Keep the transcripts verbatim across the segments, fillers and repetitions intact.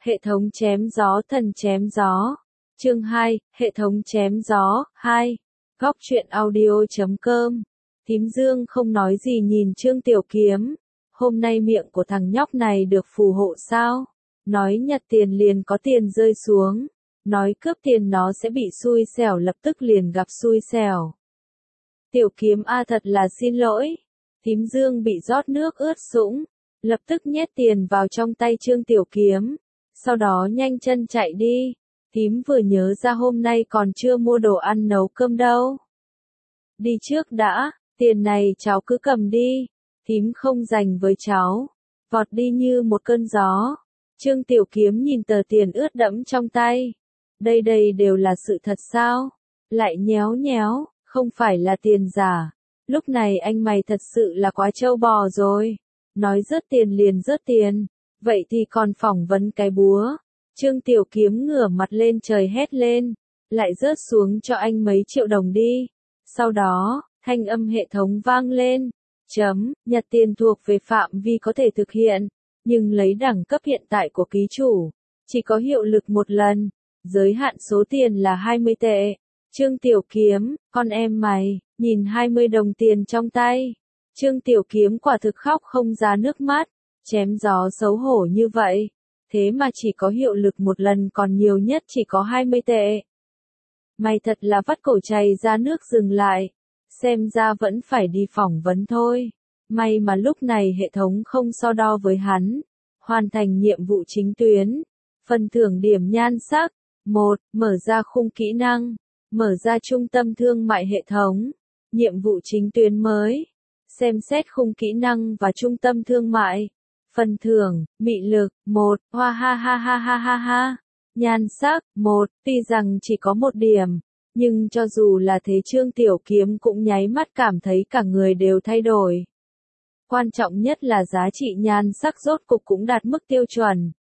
Hệ thống chém gió thần chém gió. Chương hai, hệ thống chém gió, hai. Góc truyện audio chấm com. Thím Dương không nói gì nhìn Trương Tiểu Kiếm. Hôm nay miệng của thằng nhóc này được phù hộ sao? Nói nhặt tiền liền có tiền rơi xuống. Nói cướp tiền nó sẽ bị xui xẻo lập tức liền gặp xui xẻo. Tiểu Kiếm a thật là xin lỗi. Thím Dương bị rót nước ướt sũng. Lập tức nhét tiền vào trong tay Trương Tiểu Kiếm. Sau đó nhanh chân chạy đi. Thím vừa nhớ ra hôm nay còn chưa mua đồ ăn nấu cơm đâu. Đi trước đã, tiền này cháu cứ cầm đi. Thím không dành với cháu. Vọt đi như một cơn gió. Trương Tiểu Kiếm nhìn tờ tiền ướt đẫm trong tay. Đây đây đều là sự thật sao? Lại nhéo nhéo, không phải là tiền giả. Lúc này anh mày thật sự là quá trâu bò rồi. Nói rớt tiền liền rớt tiền. Vậy thì còn phỏng vấn cái búa. Trương Tiểu Kiếm ngửa mặt lên trời hét lên. Lại rớt xuống cho anh mấy triệu đồng đi. Sau đó, thanh âm hệ thống vang lên. Chấm, nhặt tiền thuộc về phạm vi có thể thực hiện. Nhưng lấy đẳng cấp hiện tại của ký chủ. Chỉ có hiệu lực một lần. Giới hạn số tiền là hai mươi tệ. Trương Tiểu Kiếm, con em mày, nhìn hai mươi đồng tiền trong tay. Trương Tiểu Kiếm quả thực khóc không ra nước mắt. Chém gió xấu hổ như vậy. Thế mà chỉ có hiệu lực một lần còn nhiều nhất chỉ có hai mươi tệ. Mày thật là vắt cổ chày ra nước dừng lại. Xem ra vẫn phải đi phỏng vấn thôi. May mà lúc này hệ thống không so đo với hắn. Hoàn thành nhiệm vụ chính tuyến. Phần thưởng điểm nhan sắc. một. Mở ra khung kỹ năng. Mở ra trung tâm thương mại hệ thống. Nhiệm vụ chính tuyến mới. Xem xét khung kỹ năng và trung tâm thương mại. Phần thưởng, mị lực, một, hoa ha ha ha ha ha ha. Nhan sắc, một, tuy rằng chỉ có một điểm. Nhưng cho dù là thế Trương Tiểu Kiếm cũng nháy mắt cảm thấy cả người đều thay đổi. Quan trọng nhất là giá trị nhan sắc rốt cục cũng đạt mức tiêu chuẩn.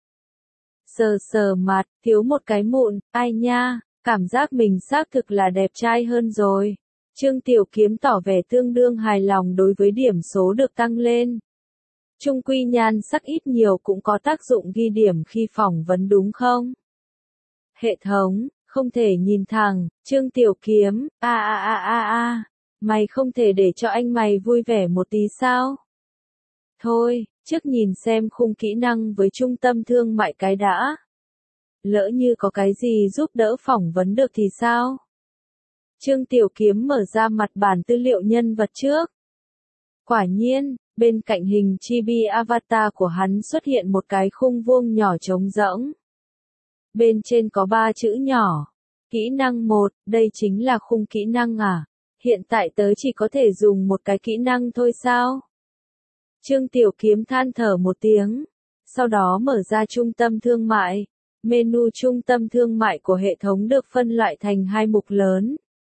Sờ sờ mặt, thiếu một cái mụn, ai nha, cảm giác mình xác thực là đẹp trai hơn rồi. Trương Tiểu Kiếm tỏ vẻ tương đương hài lòng đối với điểm số được tăng lên. Trung quy nhan sắc ít nhiều cũng có tác dụng ghi điểm khi phỏng vấn đúng không? Hệ thống, không thể nhìn thẳng, Trương Tiểu Kiếm, a a a a a, mày không thể để cho anh mày vui vẻ một tí sao? Thôi, trước nhìn xem khung kỹ năng với trung tâm thương mại cái đã. Lỡ như có cái gì giúp đỡ phỏng vấn được thì sao? Trương Tiểu Kiếm mở ra mặt bản tư liệu nhân vật trước. Quả nhiên, bên cạnh hình chibi avatar của hắn xuất hiện một cái khung vuông nhỏ trống rỗng. Bên trên có ba chữ nhỏ. Kỹ năng một, đây chính là khung kỹ năng à? Hiện tại tớ chỉ có thể dùng một cái kỹ năng thôi sao? Trương Tiểu Kiếm than thở một tiếng. Sau đó mở ra trung tâm thương mại. Menu trung tâm thương mại của hệ thống được phân loại thành hai mục lớn.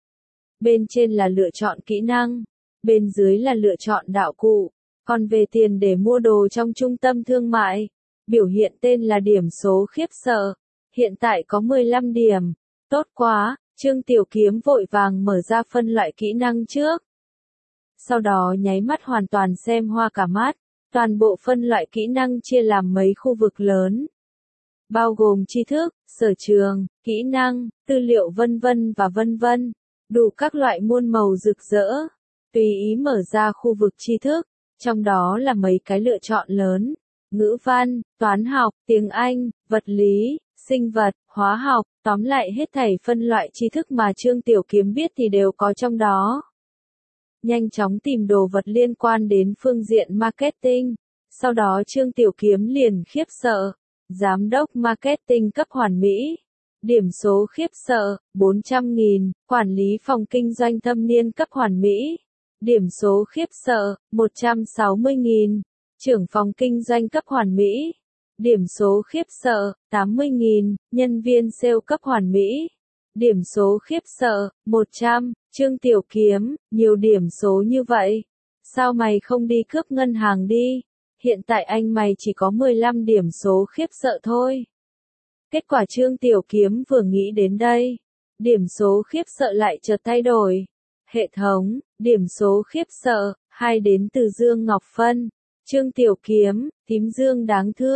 Bên trên là lựa chọn kỹ năng. Bên dưới là lựa chọn đạo cụ. Còn về tiền để mua đồ trong trung tâm thương mại, biểu hiện tên là điểm số khiếp sợ. Hiện tại có mười lăm điểm. Tốt quá, Trương Tiểu Kiếm vội vàng mở ra phân loại kỹ năng trước. Sau đó nháy mắt hoàn toàn xem hoa cả mắt. Toàn bộ phân loại kỹ năng chia làm mấy khu vực lớn. Bao gồm tri thức, sở trường, kỹ năng, tư liệu vân vân và vân vân. Đủ các loại muôn màu rực rỡ. Tùy ý mở ra khu vực tri thức. Trong đó là mấy cái lựa chọn lớn. Ngữ văn, toán học, tiếng Anh, vật lý, sinh vật, hóa học, tóm lại hết thảy phân loại tri thức mà Trương Tiểu Kiếm biết thì đều có trong đó. Nhanh chóng tìm đồ vật liên quan đến phương diện marketing. Sau đó Trương Tiểu Kiếm liền khiếp sợ. Giám đốc marketing cấp hoàn mỹ. Điểm số khiếp sợ, bốn trăm nghìn. Quản lý phòng kinh doanh thâm niên cấp hoàn mỹ. Điểm số khiếp sợ, một trăm sáu mươi nghìn. Trưởng phòng kinh doanh cấp hoàn mỹ. Điểm số khiếp sợ, tám mươi nghìn. Nhân viên sale cấp hoàn mỹ. Điểm số khiếp sợ, một trăm. Trương Tiểu Kiếm, nhiều điểm số như vậy. Sao mày không đi cướp ngân hàng đi? Hiện tại anh mày chỉ có mười lăm điểm số khiếp sợ thôi. Kết quả Trương Tiểu Kiếm vừa nghĩ đến đây. Điểm số khiếp sợ lại chợt thay đổi. Hệ thống, điểm số khiếp sợ, hai đến từ Dương Ngọc Phân. Trương Tiểu Kiếm, thím Dương đáng thương,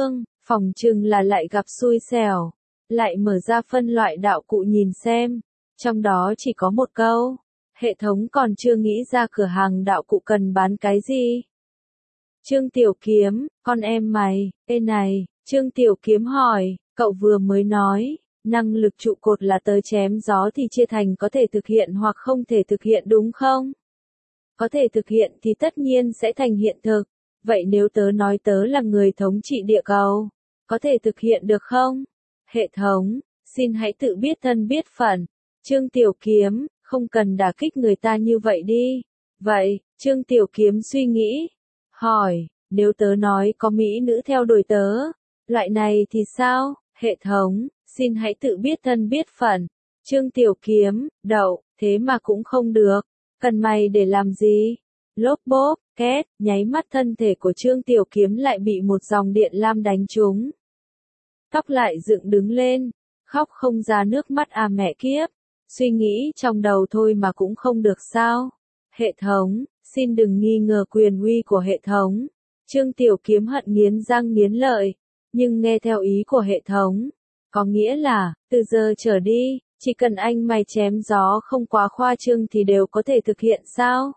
Phòng chừng là lại gặp xui xẻo. Lại mở ra phân loại đạo cụ nhìn xem. Trong đó chỉ có một câu. Hệ thống còn chưa nghĩ ra cửa hàng đạo cụ cần bán cái gì. Trương Tiểu Kiếm, con em mày, ê này, Trương Tiểu Kiếm hỏi, cậu vừa mới nói, năng lực trụ cột là tớ chém gió thì chia thành có thể thực hiện hoặc không thể thực hiện đúng không? Có thể thực hiện thì tất nhiên sẽ thành hiện thực. Vậy nếu tớ nói tớ là người thống trị địa cầu, có thể thực hiện được không? Hệ thống, xin hãy tự biết thân biết phận. Trương Tiểu Kiếm, không cần đả kích người ta như vậy đi. Vậy, Trương Tiểu Kiếm suy nghĩ. Hỏi, nếu tớ nói có mỹ nữ theo đuổi tớ, loại này thì sao? Hệ thống, xin hãy tự biết thân biết phận. Trương Tiểu Kiếm, đậu, thế mà cũng không được. Cần mày để làm gì? Lốp bốp, két, nháy mắt thân thể của Trương Tiểu Kiếm lại bị một dòng điện lam đánh trúng. Tóc lại dựng đứng lên, khóc không ra nước mắt à mẹ kiếp. Suy nghĩ trong đầu thôi mà cũng không được sao? Hệ thống, xin đừng nghi ngờ quyền uy của hệ thống. Trương Tiểu Kiếm hận nghiến răng nghiến lợi, nhưng nghe theo ý của hệ thống, có nghĩa là, từ giờ trở đi, chỉ cần anh mày chém gió không quá khoa trương thì đều có thể thực hiện sao?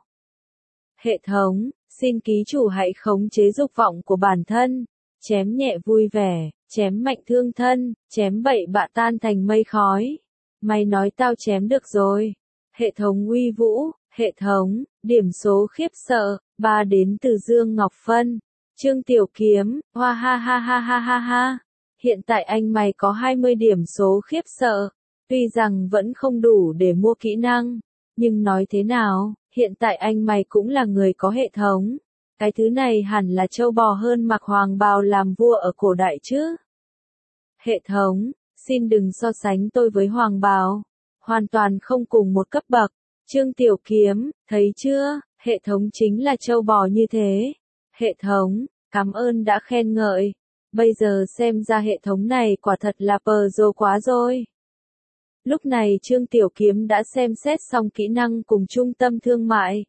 Hệ thống, xin ký chủ hãy khống chế dục vọng của bản thân, chém nhẹ vui vẻ, chém mạnh thương thân, chém bậy bạ tan thành mây khói. Mày nói tao chém được rồi. Hệ thống uy vũ, hệ thống, điểm số khiếp sợ, ba đến từ Dương Ngọc Phân. Trương Tiểu Kiếm, hoa ha ha ha ha ha ha. Hiện tại anh mày có hai mươi điểm số khiếp sợ. Tuy rằng vẫn không đủ để mua kỹ năng, nhưng nói thế nào, hiện tại anh mày cũng là người có hệ thống. Cái thứ này hẳn là trâu bò hơn mặc hoàng bào làm vua ở cổ đại chứ. Hệ thống, xin đừng so sánh tôi với hoàng bào. Hoàn toàn không cùng một cấp bậc. Trương Tiểu Kiếm, thấy chưa, hệ thống chính là trâu bò như thế. Hệ thống, cảm ơn đã khen ngợi. Bây giờ xem ra hệ thống này quả thật là pro quá rồi. Lúc này Trương Tiểu Kiếm đã xem xét xong kỹ năng cùng trung tâm thương mại.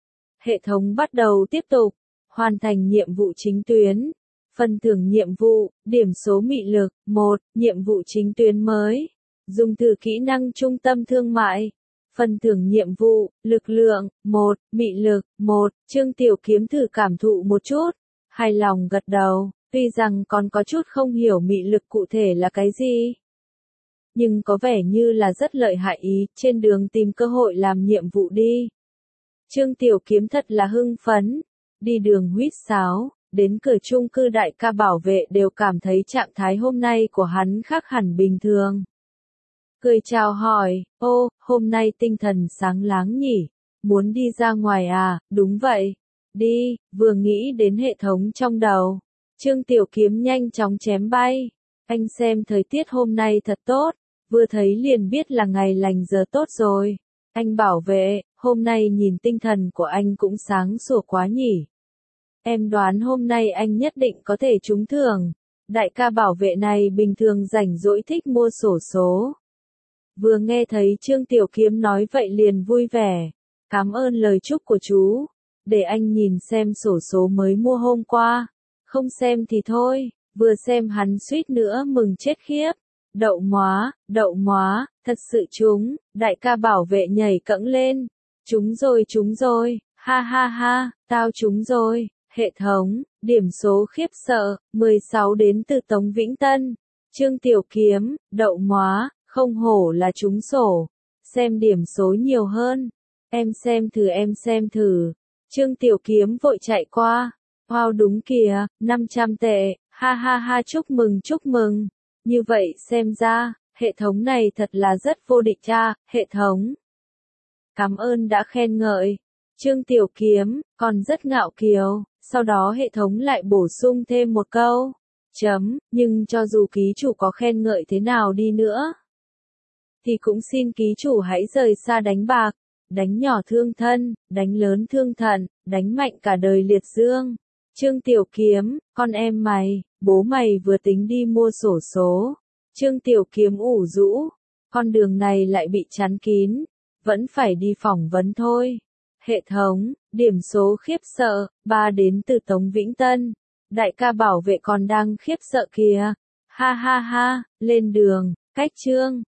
Hệ thống bắt đầu tiếp tục, hoàn thành nhiệm vụ chính tuyến. Phần thưởng nhiệm vụ, điểm số mị lực, một, nhiệm vụ chính tuyến mới. Dùng từ kỹ năng trung tâm thương mại. Phần thưởng nhiệm vụ, lực lượng, một, mị lực, một, Trương Tiểu Kiếm thử cảm thụ một chút. Hài lòng gật đầu, tuy rằng còn có chút không hiểu mị lực cụ thể là cái gì. Nhưng có vẻ như là rất lợi hại ý, trên đường tìm cơ hội làm nhiệm vụ đi. Trương Tiểu Kiếm thật là hưng phấn, đi đường huýt sáo, đến cửa chung cư đại ca bảo vệ đều cảm thấy trạng thái hôm nay của hắn khác hẳn bình thường. Cười chào hỏi, ô, hôm nay tinh thần sáng láng nhỉ, muốn đi ra ngoài à, đúng vậy, đi, vừa nghĩ đến hệ thống trong đầu. Trương Tiểu Kiếm nhanh chóng chém bay, anh xem thời tiết hôm nay thật tốt, vừa thấy liền biết là ngày lành giờ tốt rồi. Anh bảo vệ, hôm nay nhìn tinh thần của anh cũng sáng sủa quá nhỉ. Em đoán hôm nay anh nhất định có thể trúng thưởng. Đại ca bảo vệ này bình thường rảnh rỗi thích mua xổ số. Vừa nghe thấy Trương Tiểu Kiếm nói vậy liền vui vẻ. Cảm ơn lời chúc của chú. Để anh nhìn xem xổ số mới mua hôm qua. Không xem thì thôi, vừa xem hắn suýt nữa mừng chết khiếp. Đậu móa, đậu móa, thật sự trúng, đại ca bảo vệ nhảy cẫng lên. Trúng rồi trúng rồi, ha ha ha, tao trúng rồi. Hệ thống, điểm số khiếp sợ, mười sáu đến từ Tống Vĩnh Tân. Trương Tiểu Kiếm, đậu móa, không hổ là trúng sổ. Xem điểm số nhiều hơn. Em xem thử em xem thử. Trương Tiểu Kiếm vội chạy qua. Wow đúng kìa, năm trăm tệ, ha ha ha chúc mừng chúc mừng. Như vậy xem ra, hệ thống này thật là rất vô địch cha, hệ thống. Cảm ơn đã khen ngợi. Trương Tiểu Kiếm, còn rất ngạo kiều. Sau đó hệ thống lại bổ sung thêm một câu. Chấm, nhưng cho dù ký chủ có khen ngợi thế nào đi nữa, thì cũng xin ký chủ hãy rời xa đánh bạc, đánh nhỏ thương thân, đánh lớn thương thận, đánh mạnh cả đời liệt dương. Trương Tiểu Kiếm, con em mày, bố mày vừa tính đi mua xổ số. Trương Tiểu Kiếm ủ rũ, con đường này lại bị chắn kín, vẫn phải đi phỏng vấn thôi. Hệ thống, điểm số khiếp sợ, ba đến từ Tống Vĩnh Tân. Đại ca bảo vệ còn đang khiếp sợ kìa. Ha ha ha, lên đường, cách chương.